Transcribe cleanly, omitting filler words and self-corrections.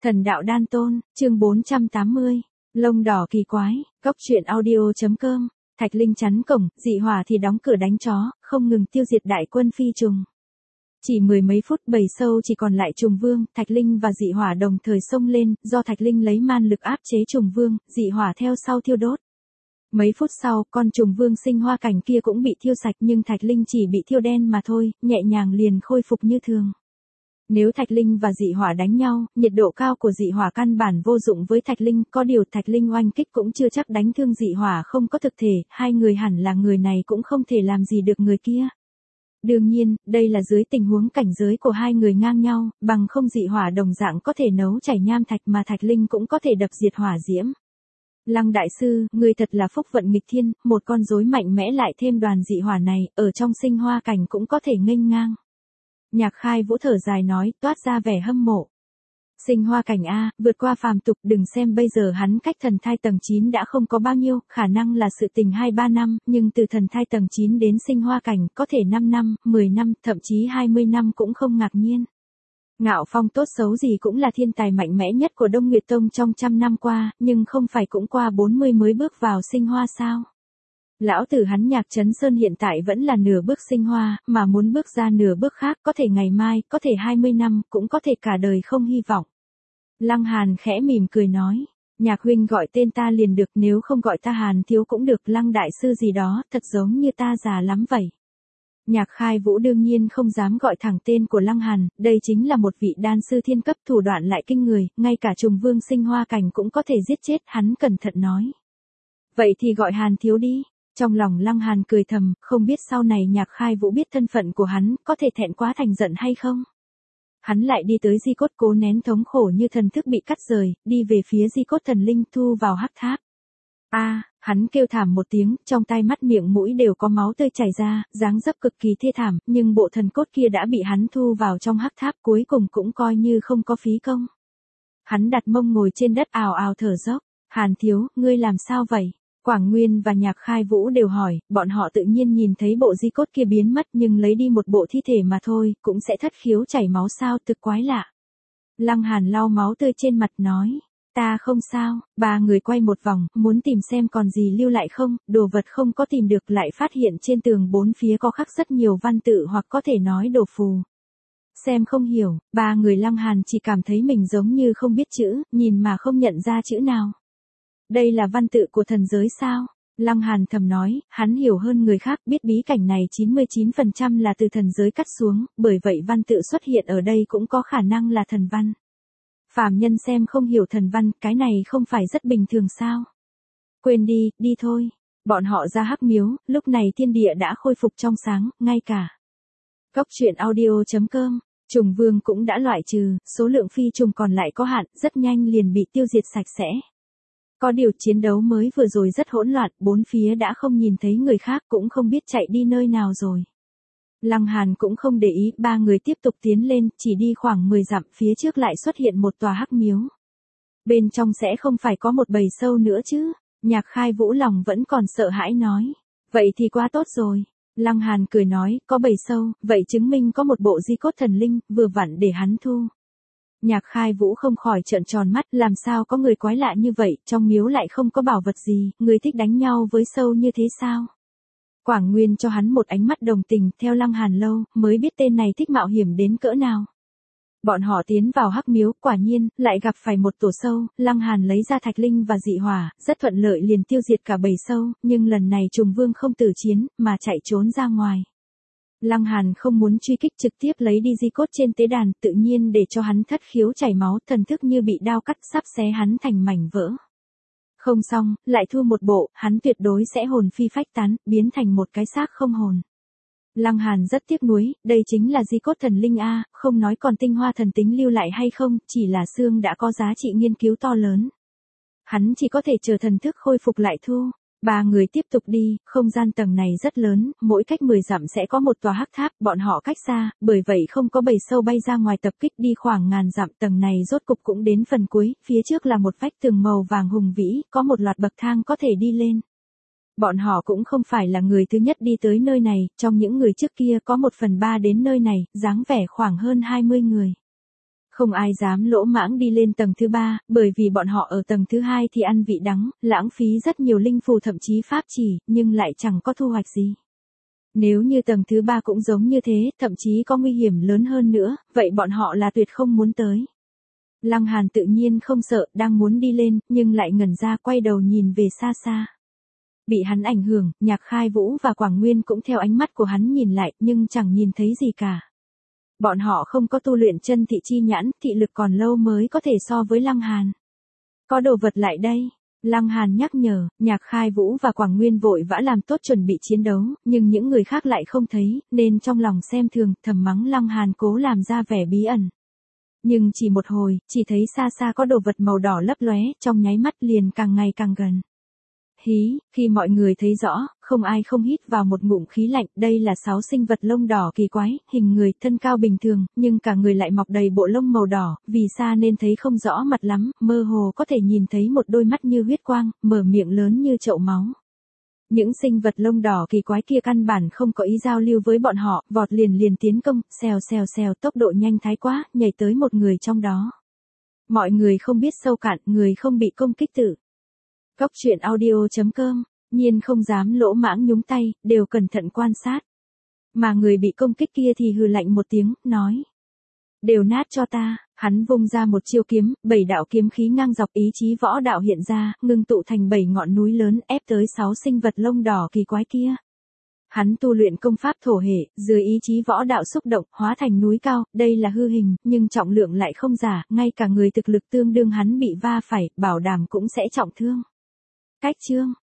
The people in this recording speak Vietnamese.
Thần đạo đan tôn, chương 480. Lông đỏ kỳ quái, góc truyện audio.com. Thạch Linh chắn cổng, dị hỏa thì đóng cửa đánh chó, không ngừng tiêu diệt đại quân phi trùng. Chỉ mười mấy phút bầy sâu chỉ còn lại trùng vương, Thạch Linh và dị hỏa đồng thời xông lên, do Thạch Linh lấy man lực áp chế trùng vương, dị hỏa theo sau thiêu đốt. Mấy phút sau, con trùng vương sinh hoa cảnh kia cũng bị thiêu sạch nhưng Thạch Linh chỉ bị thiêu đen mà thôi, nhẹ nhàng liền khôi phục như thường. Nếu Thạch Linh và dị hỏa đánh nhau, nhiệt độ cao của dị hỏa căn bản vô dụng với Thạch Linh, có điều Thạch Linh oanh kích cũng chưa chắc đánh thương dị hỏa không có thực thể, hai người hẳn là người này cũng không thể làm gì được người kia. Đương nhiên, đây là dưới tình huống cảnh giới của hai người ngang nhau, bằng không dị hỏa đồng dạng có thể nấu chảy nham thạch mà Thạch Linh cũng có thể đập diệt hỏa diễm. Lăng đại sư, người thật là phúc vận nghịch thiên, một con rối mạnh mẽ lại thêm đoàn dị hỏa này, ở trong sinh hoa cảnh cũng có thể nghênh ngang. Nhạc Khai Vũ thở dài nói, toát ra vẻ hâm mộ. Sinh hoa cảnh A, vượt qua phàm tục, đừng xem bây giờ hắn cách thần thai tầng 9 đã không có bao nhiêu, khả năng là sự tình 2-3 năm, nhưng từ thần thai tầng 9 đến sinh hoa cảnh, có thể 5 năm, 10 năm, thậm chí 20 năm cũng không ngạc nhiên. Ngạo Phong tốt xấu gì cũng là thiên tài mạnh mẽ nhất của Đông Nguyệt Tông trong trăm năm qua, nhưng không phải cũng qua 40 mới bước vào sinh hoa sao? Lão tử hắn Nhạc Trấn Sơn hiện tại vẫn là nửa bước sinh hoa, mà muốn bước ra nửa bước khác, có thể ngày mai, có thể 20 năm, cũng có thể cả đời không hy vọng. Lăng Hàn khẽ mỉm cười nói, Nhạc huynh gọi tên ta liền được, nếu không gọi ta Hàn thiếu cũng được, Lăng đại sư gì đó, thật giống như ta già lắm vậy. Nhạc Khai Vũ đương nhiên không dám gọi thẳng tên của Lăng Hàn, đây chính là một vị đan sư thiên cấp, thủ đoạn lại kinh người, ngay cả trùng vương sinh hoa cảnh cũng có thể giết chết, hắn cẩn thận nói. Vậy thì gọi Hàn thiếu đi. Trong lòng Lăng Hàn cười thầm, không biết sau này Nhạc Khai Vũ biết thân phận của hắn, có thể thẹn quá thành giận hay không? Hắn lại đi tới di cốt cố nén thống khổ như thần thức bị cắt rời, đi về phía di cốt thần linh thu vào hắc tháp. Hắn kêu thảm một tiếng, trong tai mắt miệng mũi đều có máu tươi chảy ra, dáng dấp cực kỳ thê thảm, nhưng bộ thần cốt kia đã bị hắn thu vào trong hắc tháp, cuối cùng cũng coi như không có phí công. Hắn đặt mông ngồi trên đất ào ào thở dốc, Hàn thiếu, ngươi làm sao vậy? Quảng Nguyên và Nhạc Khai Vũ đều hỏi, bọn họ tự nhiên nhìn thấy bộ di cốt kia biến mất nhưng lấy đi một bộ thi thể mà thôi, cũng sẽ thất khiếu chảy máu sao, thực quái lạ. Lăng Hàn lau máu tươi trên mặt nói, ta không sao, ba người quay một vòng, muốn tìm xem còn gì lưu lại không, đồ vật không có tìm được lại phát hiện trên tường bốn phía có khắc rất nhiều văn tự hoặc có thể nói đồ phù. Xem không hiểu, ba người Lăng Hàn chỉ cảm thấy mình giống như không biết chữ, nhìn mà không nhận ra chữ nào. Đây là văn tự của thần giới sao? Lăng Hàn thầm nói, hắn hiểu hơn người khác, biết bí cảnh này 99% là từ thần giới cắt xuống, bởi vậy văn tự xuất hiện ở đây cũng có khả năng là thần văn. Phàm nhân xem không hiểu thần văn, cái này không phải rất bình thường sao? Quên đi, đi thôi. Bọn họ ra hắc miếu, lúc này thiên địa đã khôi phục trong sáng, ngay cả. Góc truyện audio.com, trùng vương cũng đã loại trừ, số lượng phi trùng còn lại có hạn, rất nhanh liền bị tiêu diệt sạch sẽ. Có điều chiến đấu mới vừa rồi rất hỗn loạn, bốn phía đã không nhìn thấy người khác, cũng không biết chạy đi nơi nào rồi. Lăng Hàn cũng không để ý, ba người tiếp tục tiến lên, chỉ đi khoảng 10 dặm, phía trước lại xuất hiện một tòa hắc miếu. Bên trong sẽ không phải có một bầy sâu nữa chứ? Nhạc Khai Vũ lòng vẫn còn sợ hãi nói. Vậy thì quá tốt rồi. Lăng Hàn cười nói, có bầy sâu, vậy chứng minh có một bộ di cốt thần linh, vừa vặn để hắn thu. Nhạc Khai Vũ không khỏi trợn tròn mắt, làm sao có người quái lạ như vậy, trong miếu lại không có bảo vật gì, người thích đánh nhau với sâu như thế sao? Quảng Nguyên cho hắn một ánh mắt đồng tình, theo Lăng Hàn lâu, mới biết tên này thích mạo hiểm đến cỡ nào. Bọn họ tiến vào hắc miếu, quả nhiên, lại gặp phải một tổ sâu, Lăng Hàn lấy ra Thạch Linh và dị hỏa, rất thuận lợi liền tiêu diệt cả bầy sâu, nhưng lần này trùng vương không tử chiến, mà chạy trốn ra ngoài. Lăng Hàn không muốn truy kích, trực tiếp lấy đi di cốt trên tế đàn, tự nhiên để cho hắn thất khiếu chảy máu, thần thức như bị đao cắt, sắp xé hắn thành mảnh vỡ. Không xong, lại thu một bộ, hắn tuyệt đối sẽ hồn phi phách tán, biến thành một cái xác không hồn. Lăng Hàn rất tiếc nuối, đây chính là di cốt thần linh A, không nói còn tinh hoa thần tính lưu lại hay không, chỉ là xương đã có giá trị nghiên cứu to lớn. Hắn chỉ có thể chờ thần thức khôi phục lại thu. Ba người tiếp tục đi, không gian tầng này rất lớn, mỗi cách 10 dặm sẽ có một tòa hắc tháp, bọn họ cách xa, bởi vậy không có bầy sâu bay ra ngoài tập kích, đi khoảng ngàn dặm, tầng này rốt cục cũng đến phần cuối, phía trước là một vách tường màu vàng hùng vĩ, có một loạt bậc thang có thể đi lên. Bọn họ cũng không phải là người thứ nhất đi tới nơi này, trong những người trước kia có 1/3 đến nơi này, dáng vẻ khoảng hơn 20 người. Không ai dám lỗ mãng đi lên tầng thứ 3, bởi vì bọn họ ở tầng thứ 2 thì ăn vị đắng, lãng phí rất nhiều linh phù thậm chí pháp chỉ, nhưng lại chẳng có thu hoạch gì. Nếu như tầng thứ 3 cũng giống như thế, thậm chí có nguy hiểm lớn hơn nữa, vậy bọn họ là tuyệt không muốn tới. Lăng Hàn tự nhiên không sợ, đang muốn đi lên, nhưng lại ngẩn ra quay đầu nhìn về xa xa. Bị hắn ảnh hưởng, Nhạc Khai Vũ và Quảng Nguyên cũng theo ánh mắt của hắn nhìn lại, nhưng chẳng nhìn thấy gì cả. Bọn họ không có tu luyện chân thị chi nhãn, thị lực còn lâu mới có thể so với Lăng Hàn. Có đồ vật lại đây. Lăng Hàn nhắc nhở, Nhạc Khai Vũ và Quảng Nguyên vội vã làm tốt chuẩn bị chiến đấu, nhưng những người khác lại không thấy, nên trong lòng xem thường, thầm mắng Lăng Hàn cố làm ra vẻ bí ẩn. Nhưng chỉ một hồi, chỉ thấy xa xa có đồ vật màu đỏ lấp lóe, trong nháy mắt liền càng ngày càng gần. Hí, khi mọi người thấy rõ, không ai không hít vào một ngụm khí lạnh, đây là 6 sinh vật lông đỏ kỳ quái, hình người, thân cao bình thường, nhưng cả người lại mọc đầy bộ lông màu đỏ, vì xa nên thấy không rõ mặt lắm, mơ hồ có thể nhìn thấy một đôi mắt như huyết quang, mở miệng lớn như chậu máu. Những sinh vật lông đỏ kỳ quái kia căn bản không có ý giao lưu với bọn họ, vọt liền tiến công, xèo xèo xèo, tốc độ nhanh thái quá, nhảy tới một người trong đó. Mọi người không biết sâu cạn, người không bị công kích tự. Cốc truyện audio.com, nhiên không dám lỗ mãng nhúng tay, đều cẩn thận quan sát. Mà người bị công kích kia thì hừ lạnh một tiếng, nói. Đều nát cho ta, hắn vung ra một chiêu kiếm, 7 đạo kiếm khí ngang dọc ý chí võ đạo hiện ra, ngưng tụ thành 7 ngọn núi lớn ép tới 6 sinh vật lông đỏ kỳ quái kia. Hắn tu luyện công pháp thổ hệ, dưới ý chí võ đạo xúc động, hóa thành núi cao, đây là hư hình, nhưng trọng lượng lại không giả, ngay cả người thực lực tương đương hắn bị va phải, bảo đảm cũng sẽ trọng thương. Cách chương